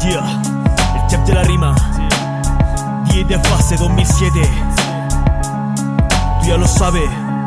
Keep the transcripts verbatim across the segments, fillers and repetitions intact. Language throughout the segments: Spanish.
Yeah, el chef de la rima, diez de fase dos mil siete. Tú ya lo sabes.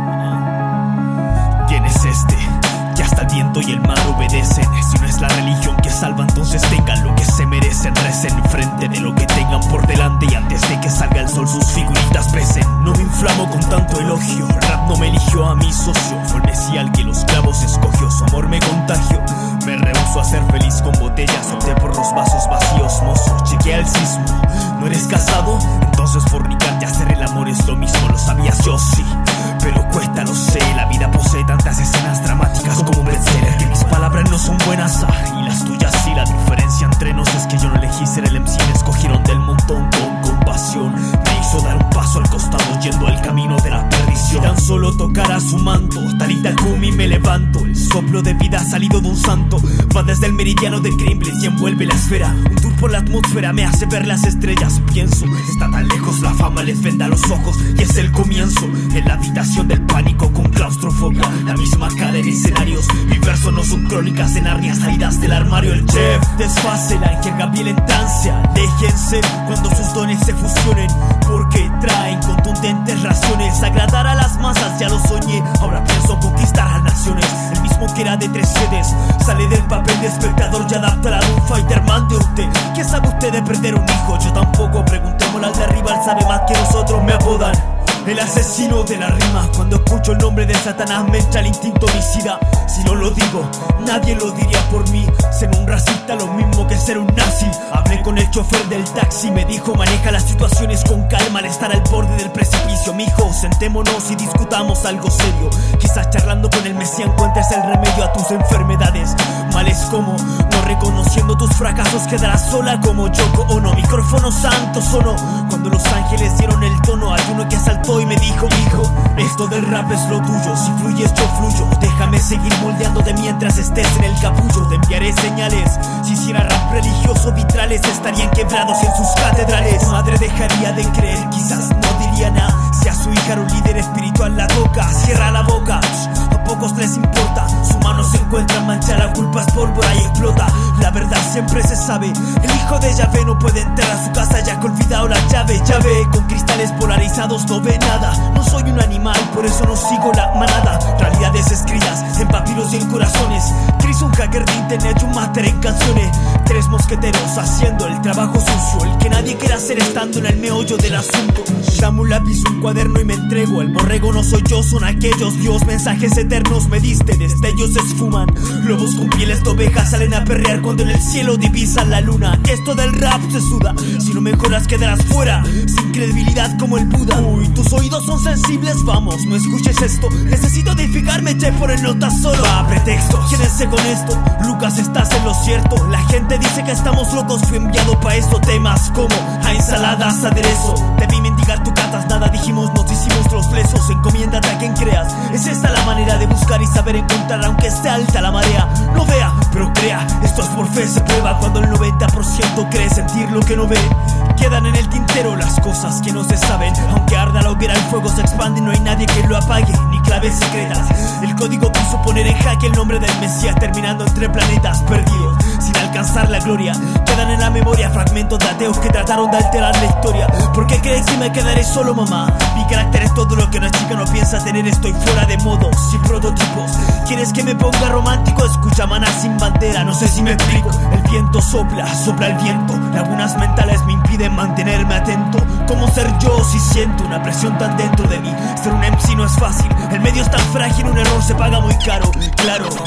¿Quién es este? Que hasta el viento y el mar obedecen. Si no es la religión que salva, entonces tengan lo que se merecen. Recen frente de lo que tengan por delante, y antes de que salga el sol sus figuritas pesen. No me inflamo con tanto elogio, el rap no me eligió a mi socio. Fue el mesía al que los clavos escogió, su amor me contagió. Me rehuso a ser feliz con botellas, opté por los vasos vacíos, mozo. Chequea el sismo, ¿no eres casado? Entonces fornicar y hacer el amor es lo mismo, lo sabías, yo sí. Pero cuesta, lo sé, la vida posee tantas escenas dramáticas como un bestseller. Que mis palabras no son buenas, ah, y las tuyas sí. La diferencia entre nos es que yo no elegí ser el M C, me escogieron del montón con compasión. Me hizo dar un paso al costado yendo al camino de la perdición. Tan solo tocara su manto, Talita Kumi me levanto. El soplo de vida ha salido de un santo, va desde el meridiano de Greenblatt y envuelve la esfera. Un tour por la atmósfera me hace ver las estrellas. Pienso, está tan lejos, la fama les venda los ojos y es el comienzo. En la habitación del pánico con claustrofobia, la misma cara en escenarios. Mi verso no son crónicas de Narnia salidas del armario. El chef desfase, la Ángel Gabriel en trance. Aléjense cuando sus dones se fusionen, porque traen contundentes raciones. Agradar a las masas ya lo soñé, ahora pienso conquistar a naciones. El mismo que era de tres sedes sale del papel de espectador y adaptará a un fighter man de usted. ¿Qué sabe usted de perder un hijo? Yo tampoco, preguntémosle al de rival, sabe más que nosotros. Me apodan el asesino de la rima. Cuando escucho el nombre de Satanás me entra el instinto homicida. Si no lo digo, nadie lo diría por mí. Ser un racista lo mismo que ser un nazi. Hablé con el chofer del taxi, me dijo maneja las situaciones con calma al estar al borde del precipicio. Mijo, sentémonos y discutamos algo serio. Quizás charlando con el Mesías encuentres el remedio a tus enfermedades. Males como no reconociendo tus fracasos, quedarás sola como Yoko Ono. Micrófono santo sonó cuando los ángeles dieron el tono. Hay uno que saltó y me dijo, hijo, esto del rap es lo tuyo. Si fluyes yo fluyo, déjame seguir moldeándote mientras estés en el capullo. Te enviaré señales. Si hiciera rap religioso, vitrales estarían quebrados en sus catedrales. Tu madre dejaría de creer, quizás no diría nada. Si a su hija era un líder espiritual la toca, cierra la boca. A pocos les importa, su mano se encuentra manchada, la culpa es pólvora y explota. La verdad siempre se sabe, el hijo de Yahvé no puede entrar a su casa ya que ha olvidado la llave. Yahvé con cristales polarizados no ve nada. No soy un animal, por eso no sigo la manada. Realidades escritas en papiros y en corazones. Chris un hacker de internet y un máster en canciones. Tres mosqueteros haciendo el trabajo sucio, el que nadie quiere hacer estando en el meollo del asunto. Dame un lápiz, un cuaderno y me entrego. El borrego no soy yo, son aquellos. Dios, mensajes eternos me diste, destellos se esfuman. Lobos con pieles de ovejas salen a perrear cuando en el cielo divisan la luna. Esto del rap se suda, si no mejoras quedarás fuera, sin credibilidad como el Buda. Uy, tus oídos son sensibles, vamos, no escuches esto. Necesito edificarme, che, por el nota solo. Va, pretexto, quédense con esto. Lucas, estás en lo cierto. La gente dice que estamos locos, fui enviado pa' esto. Temas como a ensaladas, aderezo. Debí mendigar tu catas, nada dijimos, nos hicimos los flesos. Encomiéndate a quien creas, es esta la manera de buscar y saber encontrar, aunque esté alta la marea. No vea, pero crea, esto es por fe, se prueba cuando el noventa por ciento cree sentir lo que no ve. Quedan en el tintero las cosas que no se saben, aunque arda la hoguera el fuego se expande, no hay nadie que lo apague, ni claves secretas. El código quiso poner en jaque el nombre del Mesías, terminando entre planetas perdidos, sin alcanzar la gloria. Quedan en la memoria fragmentos de ateos que trataron de alterar la historia. ¿Por qué crees que me quedaré solo, mamá? Mi carácter es todo lo que una chica no piensa tener, estoy fuera de modo, sin prototipos. ¿Quieres que me ponga romántico? Escucha Maná sin bandera, no sé si me explico. El viento sopla, sopla el viento. Lagunas mentales me impiden mantenerme atento. ¿Cómo ser yo si siento una presión tan dentro de mí? Ser un M C no es fácil, el medio es tan frágil, un error se paga muy caro. Claro,